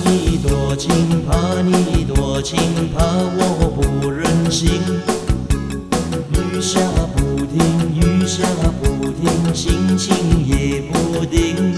你多情，怕你多情，怕我不忍心。雨下不停，雨下不停，心情也不定。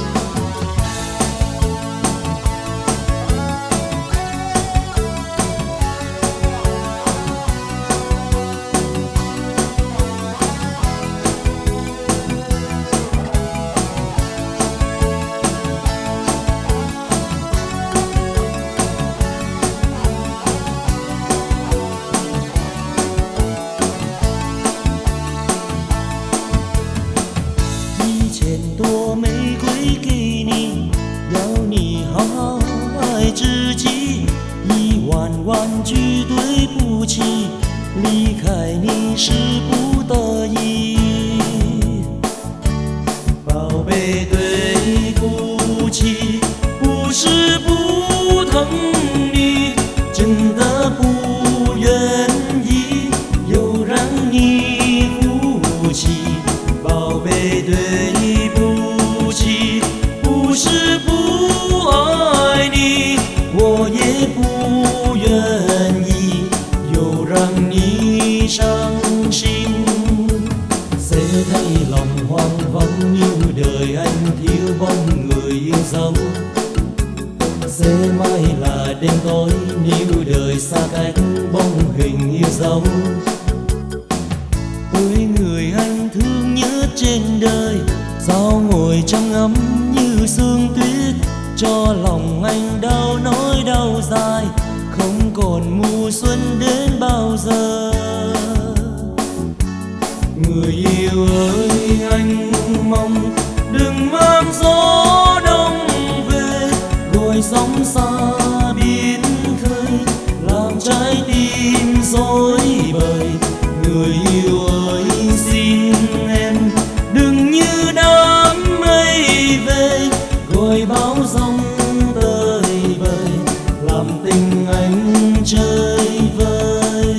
朵玫瑰给你，要你好好爱自己。1000000句对不起，离开你是不得已。宝贝，对不起，不是不疼你，真的不愿意又让你哭泣。宝贝，对不起，不是不爱你，我也不愿意又让你伤心. Sẽ thấy lòng hoang vắng như đời anh thiếu bóng người yêu dấu. Sẽ mãi là đêm tối nếu đời xa cách bóng hình yêu dấu. Với người anh thương nhất trên đời, sao ngồi trong ấm như sương tuyết, cho lòng anh đau nỗi đau dài, không còn mùa xuân đến bao giờ. Người yêu ơi, anh mong đừng mang gió đông về, gọi sóng xa biển khơi, làm trái tim rối bời. Người yêu ơi, xin em đừng như đám mây về, gọi bão giông tới bời, làm tình anh chơi vơi.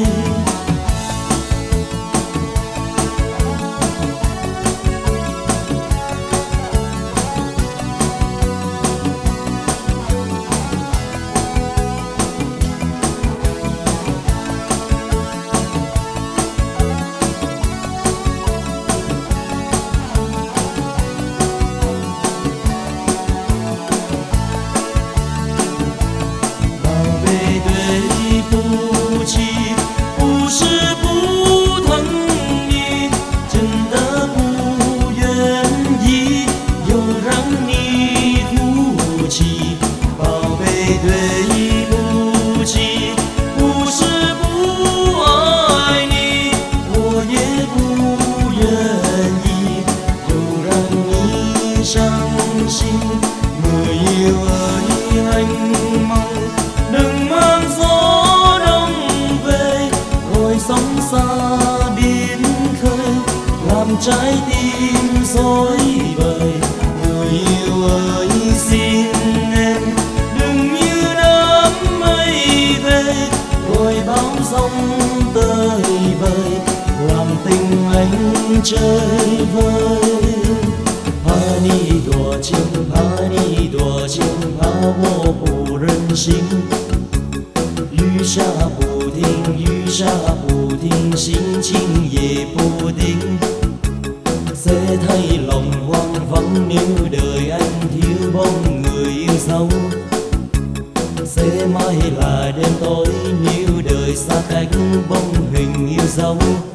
Người yêu ơi, anh mong đừng mang gió đông về, gọi sóng xa biển khơi, làm trái tim rối bời. Người yêu ơi, xin em đừng như đám mây về, gọi bão giông tới bời, làm tình anh chơi vơi. 怕你多情，怕你多情，怕我不忍心。雨下不停，雨下不停，心情也不定. Sẽ thấy lòng hoang vắng nếu đời anh thiếu bóng người yêu dấu. Sẽ mãi là đêm tối nếu đời xa cách bóng hình yêu dấu.